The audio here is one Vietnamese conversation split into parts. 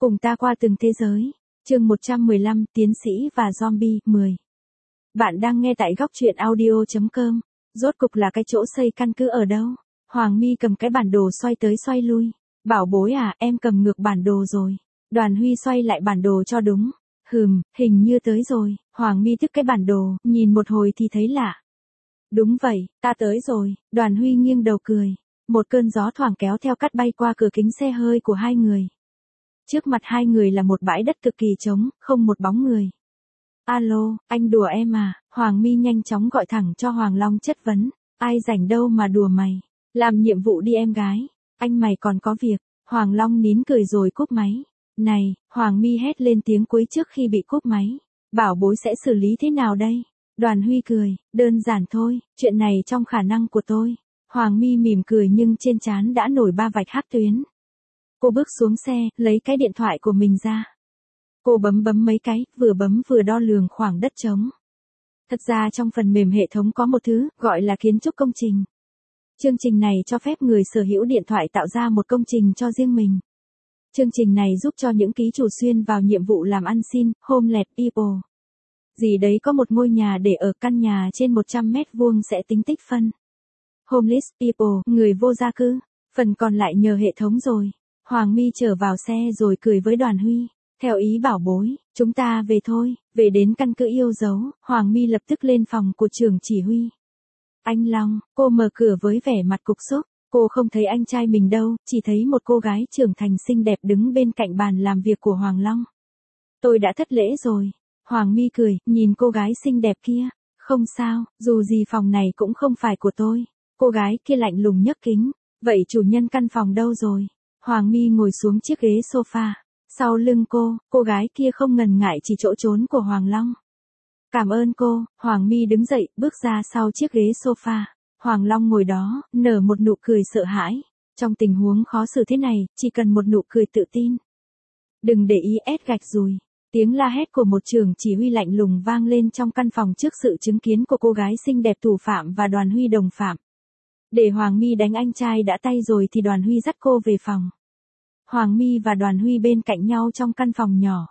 Cùng ta qua từng thế giới. Chương 115, Tiến sĩ và Zombie, 10. Bạn đang nghe tại góc truyện audio.com. Rốt cục là cái chỗ xây căn cứ ở đâu? Hoàng My cầm cái bản đồ xoay tới xoay lui. Bảo bối à, em cầm ngược bản đồ rồi. Đoàn Huy xoay lại bản đồ cho đúng. Hình như tới rồi. Hoàng My tức cái bản đồ, nhìn một hồi thì thấy lạ. Đúng vậy, ta tới rồi. Đoàn Huy nghiêng đầu cười. Một cơn gió thoảng kéo theo cát bay qua cửa kính xe hơi của hai người. Trước mặt hai người là một bãi đất cực kỳ trống, không một bóng người. Alo, anh đùa em à? Hoàng My nhanh chóng gọi thẳng cho Hoàng Long chất vấn. Ai rảnh đâu mà đùa mày. Làm nhiệm vụ đi em gái. Anh mày còn có việc. Hoàng Long nín cười rồi cúp máy. Này, Hoàng My hét lên tiếng cuối trước khi bị cúp máy. Bảo bối sẽ xử lý thế nào đây? Đoàn Huy cười, đơn giản thôi, chuyện này trong khả năng của tôi. Hoàng My mỉm cười nhưng trên trán đã nổi ba vạch hắc tuyến. Cô bước xuống xe, lấy cái điện thoại của mình ra. Cô bấm mấy cái, vừa bấm vừa đo lường khoảng đất trống. Thật ra trong phần mềm hệ thống có một thứ, gọi là kiến trúc công trình. Chương trình này cho phép người sở hữu điện thoại tạo ra một công trình cho riêng mình. Chương trình này giúp cho những ký chủ xuyên vào nhiệm vụ làm ăn xin, homeless people. Gì đấy có một ngôi nhà để ở, căn nhà trên 100 mét vuông sẽ tính tích phân. Homeless people, người vô gia cư. Phần còn lại nhờ hệ thống rồi. Hoàng My trở vào xe rồi cười với Đoàn Huy. Theo ý bảo bối, chúng ta về thôi. Về đến căn cứ yêu dấu, Hoàng My lập tức lên phòng của trưởng chỉ huy. Anh Long, cô mở cửa với vẻ mặt cục xúc. Cô không thấy anh trai mình đâu, chỉ thấy một cô gái trưởng thành xinh đẹp đứng bên cạnh bàn làm việc của Hoàng Long. Tôi đã thất lễ rồi. Hoàng My cười, nhìn cô gái xinh đẹp kia. Không sao, dù gì phòng này cũng không phải của tôi. Cô gái kia lạnh lùng nhấc kính. Vậy chủ nhân căn phòng đâu rồi? Hoàng My ngồi xuống chiếc ghế sofa. Sau lưng cô gái kia không ngần ngại chỉ chỗ trốn của Hoàng Long. Cảm ơn cô. Hoàng My đứng dậy, bước ra sau chiếc ghế sofa. Hoàng Long ngồi đó, nở một nụ cười sợ hãi. Trong tình huống khó xử thế này, chỉ cần một nụ cười tự tin. Đừng để ý ép gạch rùi. Tiếng la hét của một trưởng chỉ huy lạnh lùng vang lên trong căn phòng trước sự chứng kiến của cô gái xinh đẹp thủ phạm và Đoàn Huy đồng phạm. Để Hoàng My đánh anh trai đã tay rồi thì Đoàn Huy dắt cô về phòng. Hoàng My và Đoàn Huy bên cạnh nhau trong căn phòng nhỏ.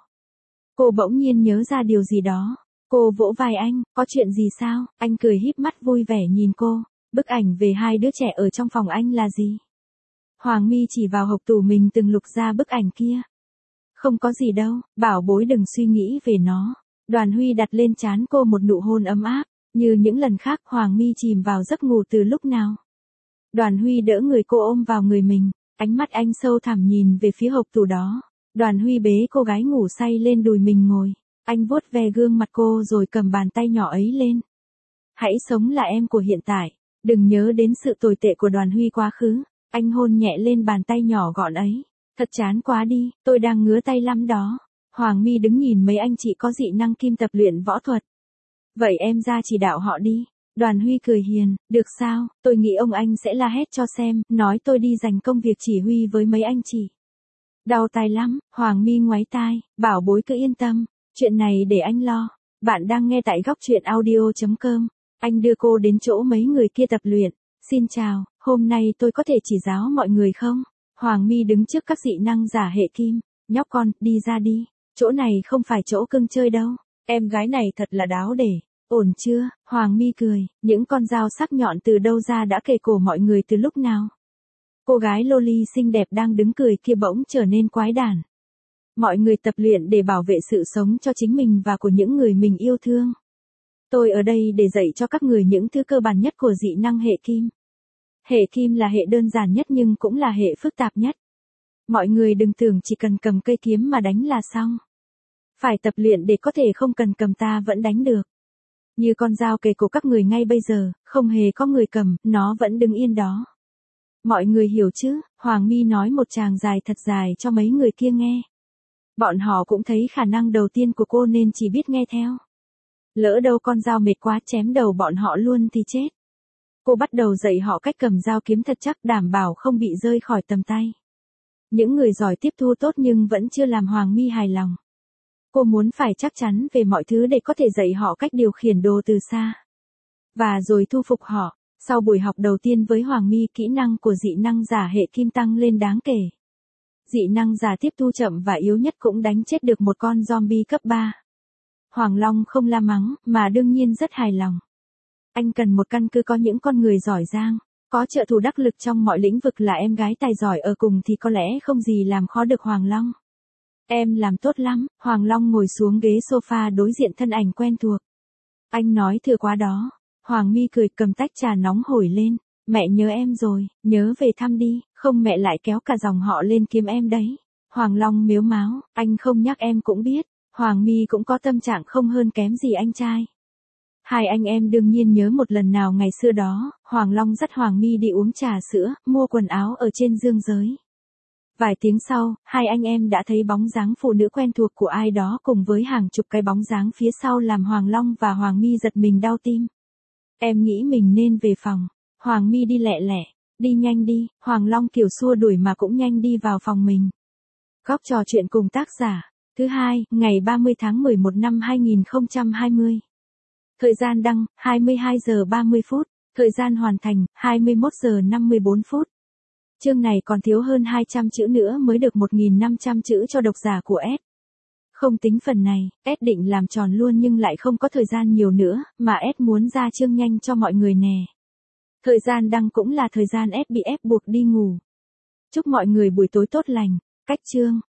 Cô bỗng nhiên nhớ ra điều gì đó. Cô vỗ vai anh, có chuyện gì sao? Anh cười híp mắt vui vẻ nhìn cô. Bức ảnh về hai đứa trẻ ở trong phòng anh là gì? Hoàng My chỉ vào hộp tủ mình từng lục ra bức ảnh kia. Không có gì đâu, bảo bối đừng suy nghĩ về nó. Đoàn Huy đặt lên trán cô một nụ hôn ấm áp. Như những lần khác Hoàng My chìm vào giấc ngủ từ lúc nào. Đoàn Huy đỡ người cô ôm vào người mình. Ánh mắt anh sâu thẳm nhìn về phía hộp tủ đó. Đoàn Huy bế cô gái ngủ say lên đùi mình ngồi. Anh vuốt ve gương mặt cô rồi cầm bàn tay nhỏ ấy lên. Hãy sống là em của hiện tại. Đừng nhớ đến sự tồi tệ của Đoàn Huy quá khứ. Anh hôn nhẹ lên bàn tay nhỏ gọn ấy. Thật chán quá đi, tôi đang ngứa tay lắm đó. Hoàng My đứng nhìn mấy anh chị có dị năng kim tập luyện võ thuật. Vậy em ra chỉ đạo họ đi. Đoàn Huy cười hiền, được sao, tôi nghĩ ông anh sẽ la hét cho xem, nói tôi đi giành công việc chỉ huy với mấy anh chị. Đau tai lắm, Hoàng My ngoáy tai, bảo bối cứ yên tâm, chuyện này để anh lo. Bạn đang nghe tại góc truyện audio.com, anh đưa cô đến chỗ mấy người kia tập luyện. Xin chào, hôm nay tôi có thể chỉ giáo mọi người không? Hoàng My đứng trước các dị năng giả hệ kim, nhóc con, đi ra đi, chỗ này không phải chỗ cưng chơi đâu, em gái này thật là đáo để. Ổn chưa? Hoàng My cười, những con dao sắc nhọn từ đâu ra đã kề cổ mọi người từ lúc nào? Cô gái loli xinh đẹp đang đứng cười kia bỗng trở nên quái đản. Mọi người tập luyện để bảo vệ sự sống cho chính mình và của những người mình yêu thương. Tôi ở đây để dạy cho các người những thứ cơ bản nhất của dị năng hệ kim. Hệ kim là hệ đơn giản nhất nhưng cũng là hệ phức tạp nhất. Mọi người đừng tưởng chỉ cần cầm cây kiếm mà đánh là xong. Phải tập luyện để có thể không cần cầm ta vẫn đánh được. Như con dao kề cổ các người ngay bây giờ, không hề có người cầm, nó vẫn đứng yên đó. Mọi người hiểu chứ? Hoàng My nói một tràng dài thật dài cho mấy người kia nghe. Bọn họ cũng thấy khả năng đầu tiên của cô nên chỉ biết nghe theo. Lỡ đâu con dao mệt quá chém đầu bọn họ luôn thì chết. Cô bắt đầu dạy họ cách cầm dao kiếm thật chắc, đảm bảo không bị rơi khỏi tầm tay. Những người giỏi tiếp thu tốt nhưng vẫn chưa làm Hoàng My hài lòng. Cô muốn phải chắc chắn về mọi thứ để có thể dạy họ cách điều khiển đồ từ xa. Và rồi thu phục họ. Sau buổi học đầu tiên với Hoàng My, kỹ năng của dị năng giả hệ kim tăng lên đáng kể. Dị năng giả tiếp thu chậm và yếu nhất cũng đánh chết được một con zombie cấp 3. Hoàng Long không la mắng, mà đương nhiên rất hài lòng. Anh cần một căn cứ có những con người giỏi giang, có trợ thủ đắc lực trong mọi lĩnh vực là em gái tài giỏi ở cùng thì có lẽ không gì làm khó được Hoàng Long. Em làm tốt lắm, Hoàng Long ngồi xuống ghế sofa đối diện thân ảnh quen thuộc. Anh nói thừa quá đó. Hoàng My cười cầm tách trà nóng hổi lên. Mẹ nhớ em rồi, nhớ về thăm đi, không mẹ lại kéo cả dòng họ lên kiếm em đấy. Hoàng Long mếu máo, anh không nhắc em cũng biết. Hoàng My cũng có tâm trạng không hơn kém gì anh trai. Hai anh em đương nhiên nhớ một lần nào ngày xưa đó, Hoàng Long dắt Hoàng My đi uống trà sữa, mua quần áo ở trên dương giới. Vài tiếng sau, hai anh em đã thấy bóng dáng phụ nữ quen thuộc của ai đó cùng với hàng chục cái bóng dáng phía sau làm Hoàng Long và Hoàng My giật mình đau tim. Em nghĩ mình nên về phòng. Hoàng My đi lẹ lẹ, đi nhanh đi, Hoàng Long kiểu xua đuổi mà cũng nhanh đi vào phòng mình. Góc trò chuyện cùng tác giả. Thứ hai, ngày 30 tháng 11 năm 2020. Thời gian đăng, 22 giờ 30 phút. Thời gian hoàn thành, 21 giờ 54 phút. Chương này còn thiếu hơn 200 chữ nữa mới được 1.500 chữ cho độc giả của S. Không tính phần này, S định làm tròn luôn nhưng lại không có thời gian nhiều nữa, mà S muốn ra chương nhanh cho mọi người nè. Thời gian đăng cũng là thời gian S bị ép buộc đi ngủ. Chúc mọi người buổi tối tốt lành. Cách chương.